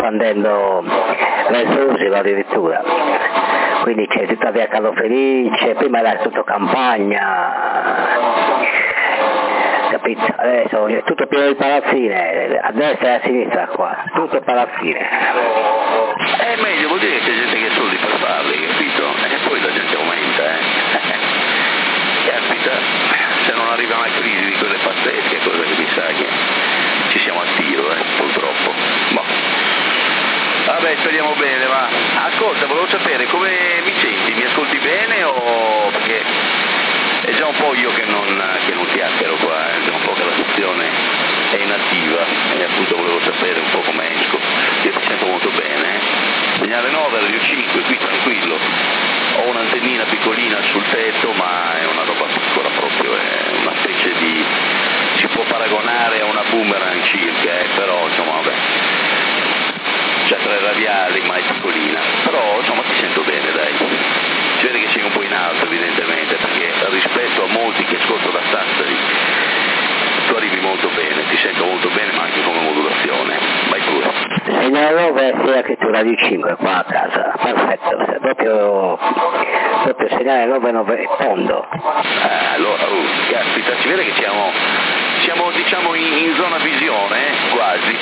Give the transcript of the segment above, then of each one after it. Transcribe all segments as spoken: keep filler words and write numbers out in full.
espandendo verso Usino addirittura, quindi c'è tutta via Carlo Felice, prima era tutto campagna, capito? Adesso è tutto pieno di palazzine, a destra e a sinistra qua, tutto palazzine. È meglio, vuol dire che c'è gente che ha soldi per farli, capito? E poi la gente aumenta, eh. Capita, se non arriva una crisi di quelle pazzesche, cosa che mi sa che ci siamo a tiro, eh, purtroppo. Boh. Vabbè, speriamo bene, ma ascolta, volevo sapere come mi senti, mi ascolti bene o perché è già un po' io che non, che non chiacchiero qua, eh? È già un po' che la sezione è inattiva e appunto volevo sapere un po' come esco. Io mi sento molto bene, eh? Segnale nove, radio cinque, qui tranquillo, ho un'antennina piccolina sul tetto ma è una roba piccola proprio, è una specie di, si può paragonare a una boomerang circa, eh? Però insomma vabbè, c'è tre radiali ma è piccolina, però insomma ti sento bene dai, si vede che sei un po' in alto evidentemente perché rispetto a molti che ascolto da Sassari tu arrivi molto bene, ti sento molto bene ma anche come modulazione, vai pure. Segnale nove sia che tu radio cinque qua a casa, perfetto, proprio, proprio segnale nove nove tondo. Eh, allora, uh, caspita, si vede che siamo, siamo diciamo in, in zona visione, eh? Quasi.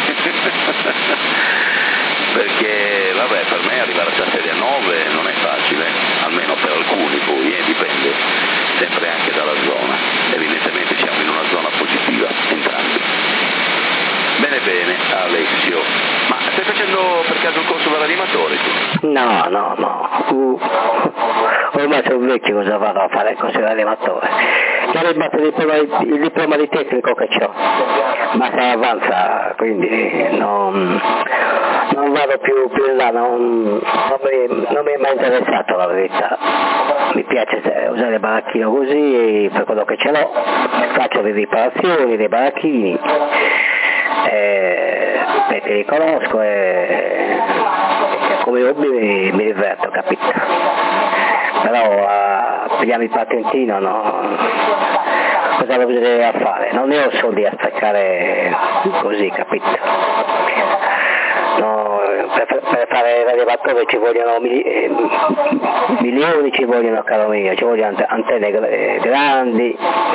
Perché vabbè, per me arrivare a Sassari a nove non è facile, almeno per alcuni poi, eh, dipende sempre anche dalla zona, evidentemente siamo in una zona positiva entrambi. Bene bene Alessio, ma stai facendo per caso il corso da animatore tu? No, no, no, uh, ormai sono vecchio, cosa vado a fare il corso da animatore? Già ho ribatto il diploma, il diploma di tecnico che ho, ma se avanza, quindi non, non vado più, più in là, non, non, mi, non mi è mai interessato la verità. Mi piace usare il baracchino così, per quello che ce l'ho, faccio le riparazioni dei baracchini, eh, perché li conosco e come hobby mi, mi diverto, capito? Però a pigliare il patentino no, cosa lo bisognerei a fare? Non ne ho soldi a staccare così, capito? No, per, per fare l'elevatore ci vogliono mili, eh, milioni, ci vogliono, caro mio, ci vogliono antenne grandi,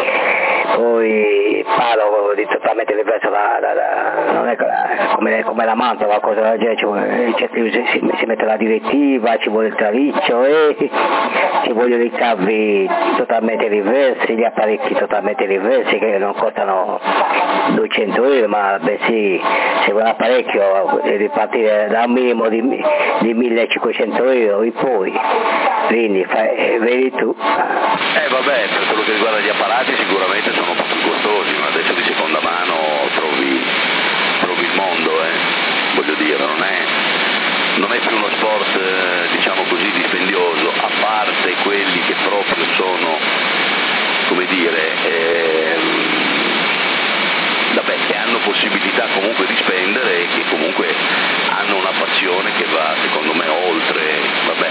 poi palo di totalmente diverso da, da, da, non è come, come la manta o qualcosa del genere, ci vuole, si, si, si mette la direttiva, ci vuole il traliccio e ci vogliono i cavi totalmente diversi, gli apparecchi totalmente diversi che non costano duecento euro, ma bensì se vuole un apparecchio devi partire da un minimo di, di millecinquecento euro e poi, quindi fai, vedi tu. Eh vabbè, per quello che riguarda gli apparati sicuramente sono un po' più costosi, ma adesso di seconda mano trovi, trovi il mondo, eh. Voglio dire, non è, non è più uno sport eh, diciamo così dispendioso, a parte quelli che proprio sono, come dire, eh, vabbè, che hanno possibilità comunque di spendere e che comunque hanno una passione che va secondo me oltre, vabbè.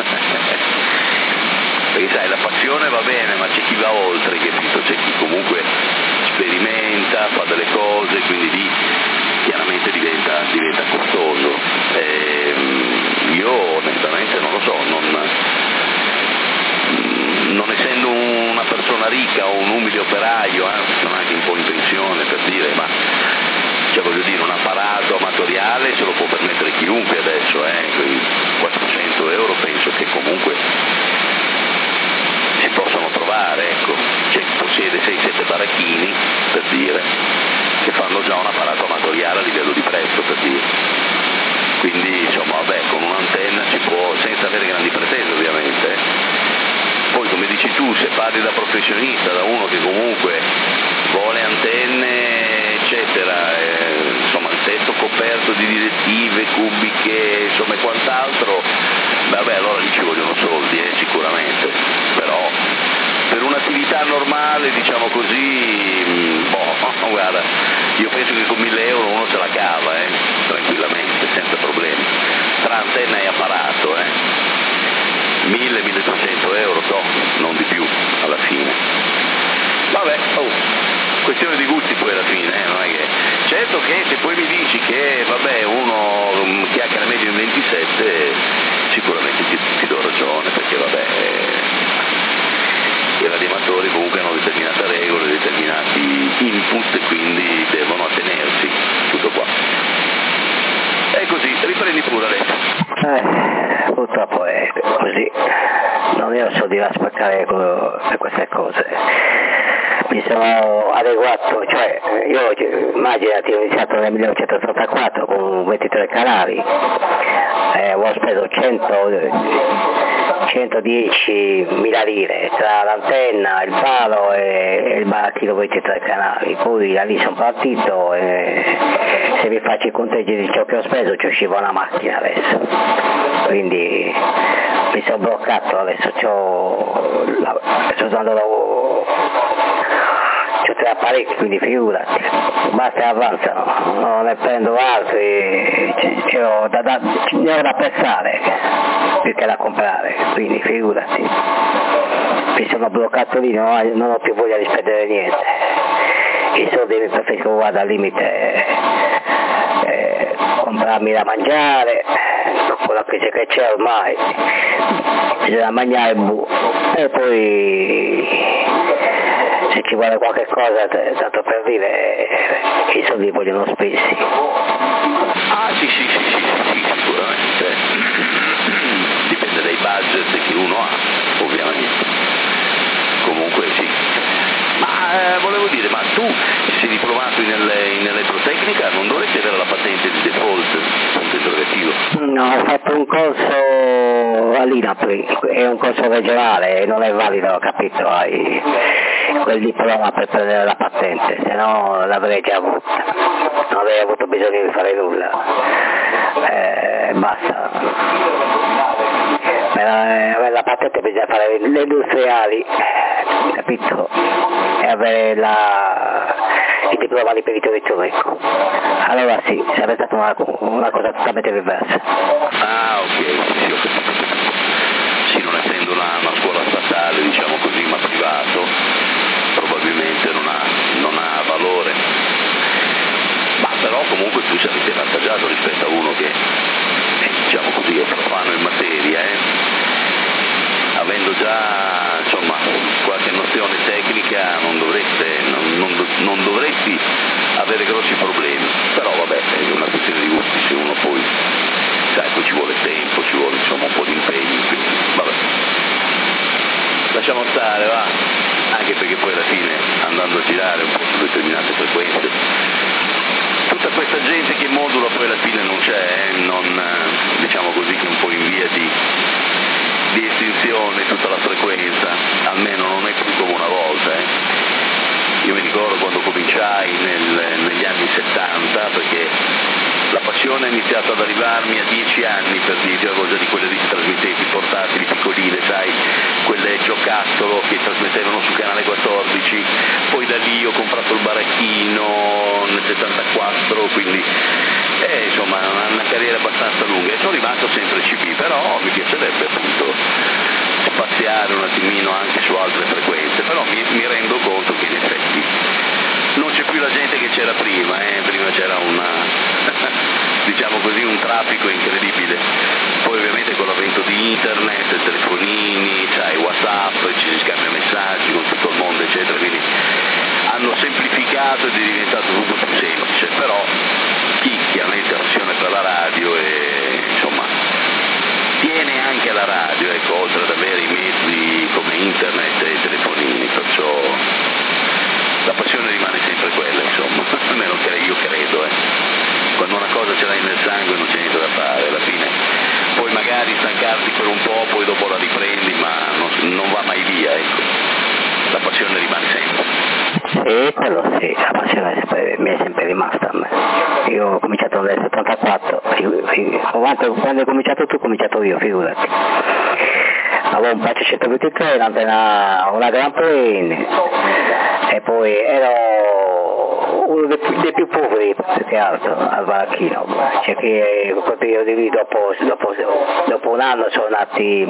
Perché sai, la passione va bene, ma c'è chi va oltre, capito? C'è chi comunque sperimenta, fa delle cose, quindi lì chiaramente diventa, diventa costoso. E io onestamente non lo so, non, non essendo una persona ricca o un umile operaio, anzi sono anche un po' in pensione per dire, ma cioè voglio dire, un apparato amatoriale se lo può permettere chiunque adesso, eh? Quei quattrocento euro penso che comunque si possono trovare, ecco, c'è chi possiede sei sette baracchini, per dire, che fanno già un apparato amatoriale a livello di prezzo, per dire. Quindi insomma vabbè, con un'antenna si può, senza avere grandi pretese ovviamente. Poi come dici tu, se parli da professionista, da uno che comunque vuole antenne eccetera, eh, insomma il tetto coperto di direttive, cubiche, insomma e quant'altro, vabbè allora lì ci vogliono soldi, eh, sicuramente, però per un'attività normale, diciamo così, boh, guarda, io penso che con mille euro uno se la cava, eh, tranquillamente, senza problemi, tra antenna e apparato, eh, mille milletrecento euro, no, non di più, alla fine. Vabbè, oh, questione di gusti poi alla fine, eh, non è che... Certo che se poi mi dici che vabbè uno chiacchiera meglio in ventisette, sicuramente ti, ti do ragione, perché vabbè eh, i radioamatori comunque hanno determinate regole, determinati input e quindi devono attenersi, tutto qua. E così, riprendi pure adesso. Eh, purtroppo è così, non io so di aspettare per queste cose. Mi sono adeguato, cioè io immaginati ho iniziato nel millenovecentottantaquattro con ventitré canali, eh, ho speso centodiecimila lire tra l'antenna, il palo e, e il barattino ventitré canali, poi da lì sono partito e se mi faccio i conteggi di ciò che ho speso ci usciva una macchina adesso, quindi mi sono bloccato adesso, c'ho, sto usando la c'ho tre apparecchi, quindi figurati, basta e avanzano, non ne prendo altri, c'ho da, da, ne ho da pensare più che da comprare, quindi figurati, mi sono bloccato lì, non ho, non ho più voglia di spendere niente, i soldi mi preferisco guardare al limite, eh, comprarmi da mangiare, con la crisi che c'è ormai, bisogna mangiare bu, e poi se ci vuole qualche cosa tanto per vivere i soldi vogliono spesi. Ah sì sì sì sì, sì sicuramente, dipende dai budget che uno ha ovviamente, comunque sì. Ma eh, volevo dire, ma tu sei diplomato in, in elettrotecnica, non dovresti avere la patente di default, punto interrogativo? No, ho fatto un corso all'INAPRI, è un corso regionale e non è valido, ho capito, hai quel diploma per prendere la patente, se no l'avrei già avuta, non avrei avuto bisogno di fare nulla, eh, basta. Per avere la patente bisogna fare le industriali, capito? E avere la, il diploma di perito elettronico. Allora sì, sarebbe stata una, una cosa totalmente diversa. Ah ok, sì, ho capito. Sì, non essendo una, una scuola statale, diciamo così, ma privato, probabilmente non ha, non ha valore. Ma però comunque tu saresti avvantaggiato rispetto a uno che, eh, diciamo così, è profano in materia, eh? Avendo già insomma qualche nozione tecnica non dovreste, non, non, non dovresti avere grossi problemi, però vabbè è una questione di gusti, se uno poi sai, poi ci vuole tempo, ci vuole insomma un po' di impegno, quindi vabbè, lasciamo stare, va, anche perché poi alla fine andando a girare un po' su determinate frequenze tutta questa gente che modula poi alla fine non c'è, eh? Non, diciamo così che è un po' in via di di estinzione tutta la frequenza, almeno non è più come una volta. Eh. Io mi ricordo quando cominciai nel, negli anni settanta, perché la passione è iniziata ad arrivarmi a dieci anni, per dire, avevo già di quelle trasmittenti portatili piccoline, sai, quelle giocattolo che trasmettevano su Canale quattordici, poi da lì ho comprato il baracchino nel settantaquattro, quindi eh, insomma una, una carriera abbastanza lunga e sono rimasto sempre C B, però mi piacerebbe appunto spaziare un attimino anche su altre frequenze, però mi, mi rendo conto che in effetti non c'è più la gente che c'era prima, eh? Prima c'era una, diciamo così, un traffico incredibile, poi ovviamente con l'avvento di internet, telefonini, sai, WhatsApp, ci si scambia messaggi con tutto il mondo eccetera, quindi hanno semplificato ed è diventato tutto più semplice, però chi chiaramente ha passione per la radio e insomma tiene anche la radio, ecco, oltre ad avere i mezzi come internet e i telefonini, perciò la passione rimane sempre quella, insomma, almeno io credo, eh. Quando una cosa ce l'hai nel sangue non c'è niente da fare, alla fine puoi magari stancarti per un po', poi dopo la riprendi, ma non, non va mai via, ecco, la passione rimane sempre. Sì, quello sì, la passione è sempre, mi è sempre rimasta a me. Io ho cominciato nel settantaquattro, quando, quando hai cominciato tu ho cominciato io, figurati. Avevo un patch centoventitré, un'antenna, una Grand Plane, e poi ero uno dei, dei più poveri più che altro al Valacchino, c'è che quel periodo lì dopo, dopo, dopo un anno sono nati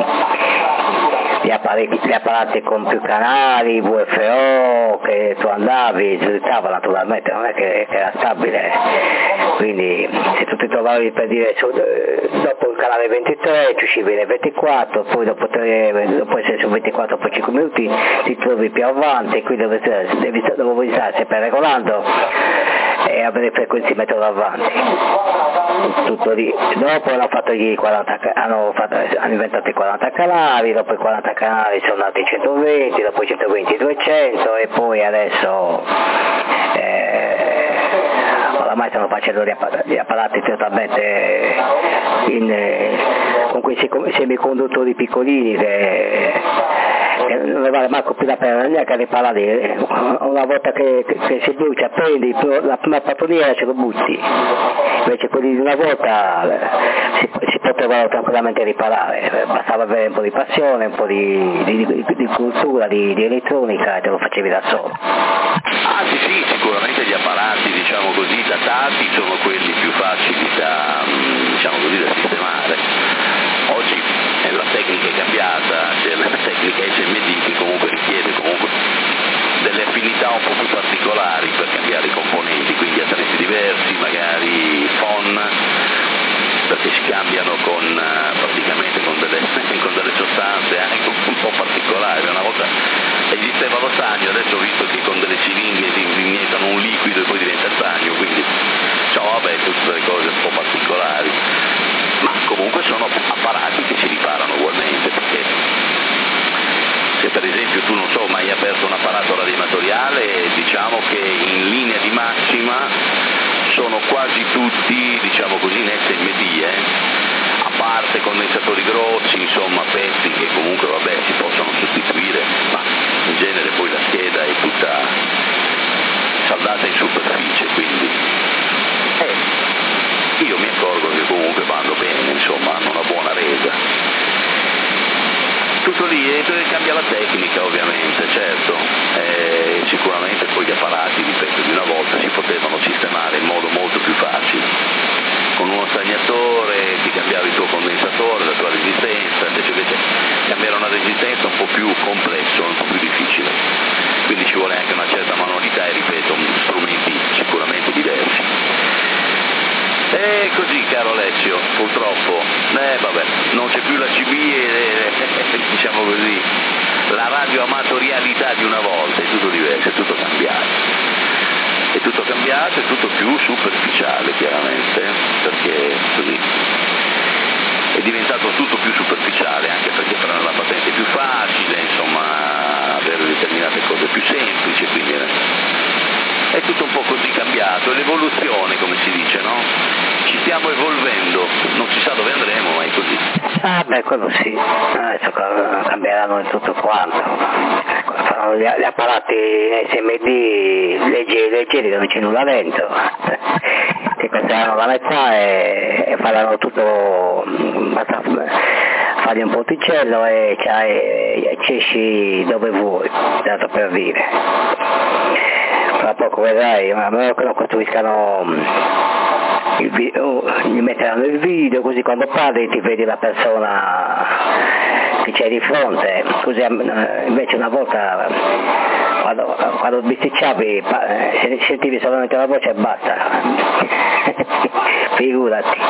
gli apparati, gli apparati con più canali, V F O, che tu andavi, slittava naturalmente, non è che, che era stabile, quindi se tu ti trovavi per dire su, dopo il canale ventitré ci uscivi nel ventiquattro, poi dopo, tre, dopo essere su ventiquattro per cinque minuti ti trovi più avanti, quindi devi, devi, devi stare sempre regolando e avere frequenze metro avanti. Tutto lì. Dopo hanno fatto gli quaranta, hanno, fatto, hanno inventato i quaranta canali, dopo i quaranta canali sono nati i centoventi, dopo i centoventi duecento e poi adesso eh, oramai stanno facendo gli apparati, gli apparati totalmente in, eh, con questi semiconduttori piccolini che non ne vale manco più la pena neanche riparare, una volta che, che, che si brucia prendi la prima pattugliera e ce lo butti, invece quelli di una volta si, si potevano tranquillamente riparare, bastava avere un po' di passione, un po' di, di, di, di cultura, di, di elettronica e te lo facevi da solo. Ah sì sì, sicuramente gli apparati diciamo così datati sono quelli più facili da, diciamo così, da sistemare. Oggi eh, la tecnica è cambiata, c'è la tecnica S M D che comunque richiede comunque delle affinità un po' più particolari per cambiare i componenti, quindi attrezzi diversi, magari F O N, perché si cambiano con praticamente con delle, con delle sostanze anche un po' particolari. Una volta esisteva lo stagno, adesso ho visto che con delle siringhe si iniettano un liquido e poi diventa stagno, quindi cioè, vabbè, tutte delle cose un po' particolari, ma comunque sono apparati che si riparano ugualmente, perché se per esempio tu non so mai aperto un apparato radioamatoriale, diciamo che in linea di massima sono quasi tutti, diciamo così, in S M D, eh? A parte condensatori grossi, insomma pezzi che comunque vabbè si possono sostituire, ma in genere poi la scheda è tutta saldata in superficie, quindi eh, io mi accorgo che comunque vanno bene, insomma hanno una buona resa. Tutto lì e cambia la tecnica ovviamente, certo, eh, sicuramente poi gli apparati, ripeto, di una volta si potevano sistemare in modo molto più facile, con uno stagnatore ti cambiavi il tuo condensatore, la tua resistenza, invece, invece cambiare una resistenza un po' più complesso, un po' più difficile, quindi ci vuole anche una certa manualità e ripeto, strumenti sicuramente diversi. E così caro Alessio, purtroppo, eh vabbè, non c'è più la C B e eh, diciamo così, la radioamatorialità di una volta, è tutto diverso, è tutto cambiato. È tutto cambiato, è tutto più superficiale chiaramente, perché così è diventato tutto più superficiale, anche perché prendere la patente è più facile, insomma, avere determinate cose più semplici, quindi è tutto un po' così cambiato, è l'evoluzione come si dice, no? Ci stiamo evolvendo, non si sa dove andremo, ma è così. Ah beh, quello sì, adesso cambieranno tutto quanto, faranno gli, gli apparati S M D leggeri, leggeri che non c'è nulla dentro, ti costeranno la metà e, e faranno tutto, basta fargli un ponticello e, e, e cesci dove vuoi, dato per dire. Tra poco vedrai, a meno che non costruiscano il video, gli metteranno il video così quando parli ti vedi la persona che c'è di fronte, così invece una volta quando, quando bisticciavi sentivi solamente la voce e basta, figurati.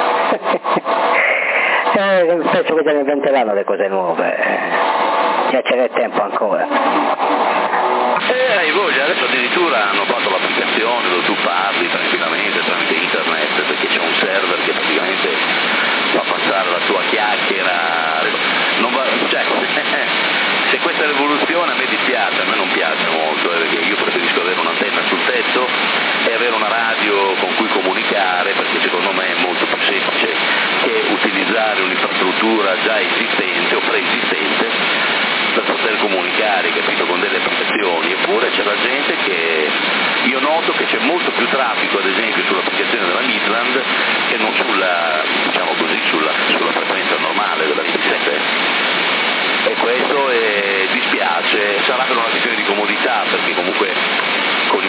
Eh, penso che già ne inventeranno le cose nuove, già c'è il tempo ancora. Eh, hai voglia, adesso addirittura hanno fatto l'applicazione dove tu parli tranquillamente tramite internet, perché c'è un server che praticamente fa passare la tua chiacchiera, non va, cioè, se questa rivoluzione a me dispiace, a me non piace molto, eh, perché io preferisco avere un'antenna sul tetto e avere una radio con cui comunicare, perché secondo me è molto più semplice che utilizzare un'infrastruttura già esistente o preesistente per poter comunicare, capito, con delle applicazioni. Eppure c'è la gente che, io noto che c'è molto più traffico ad esempio sull'applicazione della Midland che non sulla, diciamo così, sulla, sulla frequenza normale della ventisette, e questo è, dispiace, sarà per una questione di comodità, perché comunque con il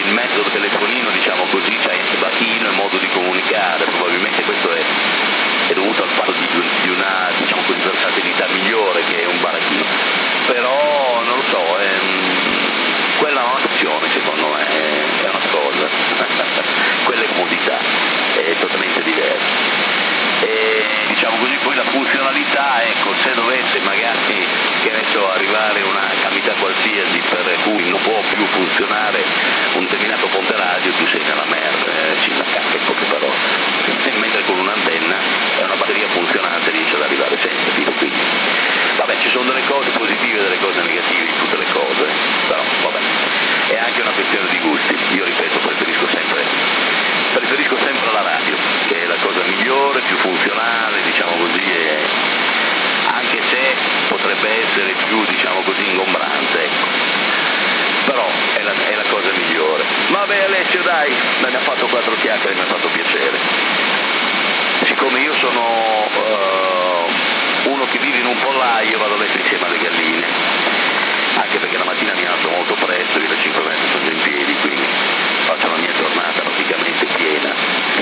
metodo telefonino, diciamo così, c'è battino e modo di comunicare, probabilmente questo è, è dovuto al fatto di, di una, diciamo così, versatilità migliore che un baracchino, però non lo so, è, quella è un'opzione secondo me, è una cosa, quella è comodità, è totalmente diversa. E diciamo così, poi la funzionalità, ecco, se dovesse magari, che ne so, arrivare una calamità qualsiasi per cui non può più funzionare un determinato ponte radio, tu sei nella merda, eh, ci cacca in poche parole, mentre con un'antenna è una batteria funzionante, riesce ad arrivare sempre, tipo qui. Vabbè, ci sono delle cose positive e delle cose negative in tutte le cose, però vabbè, è anche una questione di gusti. Io ripeto, preferisco sempre preferisco sempre la radio, che è la cosa migliore, più funzionale, diciamo così, e anche se potrebbe essere più, diciamo così, ingombrante, ecco. Però è la, è la cosa migliore. Vabbè Alessio, dai, me ne ha fatto quattro chiacchiere, mi ha fatto piacere. Siccome io sono uh, uno che vive in un pollaio, vado a letto insieme alle galline, anche perché la mattina mi alzo molto presto, io alle cinque e mezza sono già in piedi, quindi faccio la mia giornata praticamente piena.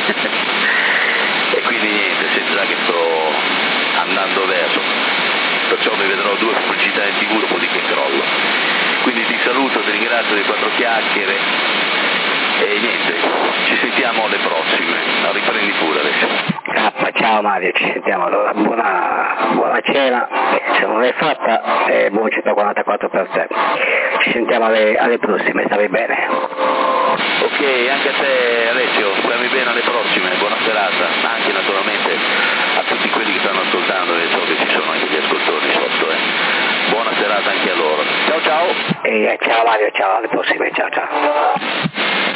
E quindi niente, sento già che sto andando verso, perciò mi vedrò due pubblicità in tv, dopodiché crollo. Quindi ti saluto, ti ringrazio di quattro chiacchiere e niente, ci sentiamo alle prossime. Riprendi pure adesso. K, ciao Mario, ci sentiamo allora, buona, buona cena, se non l'hai fatta, eh, buon centoquarantaquattro per te. Ci sentiamo alle, alle prossime, stavi bene. Ok, anche a te Alessio, stammi bene, alle prossime, buona serata, anche naturalmente a tutti quelli che stanno ascoltando, e so che ci sono anche gli ascoltatori sotto, eh. Buona serata anche a loro. Ciao ciao! E, ciao Mario, ciao, alle prossime, ciao ciao.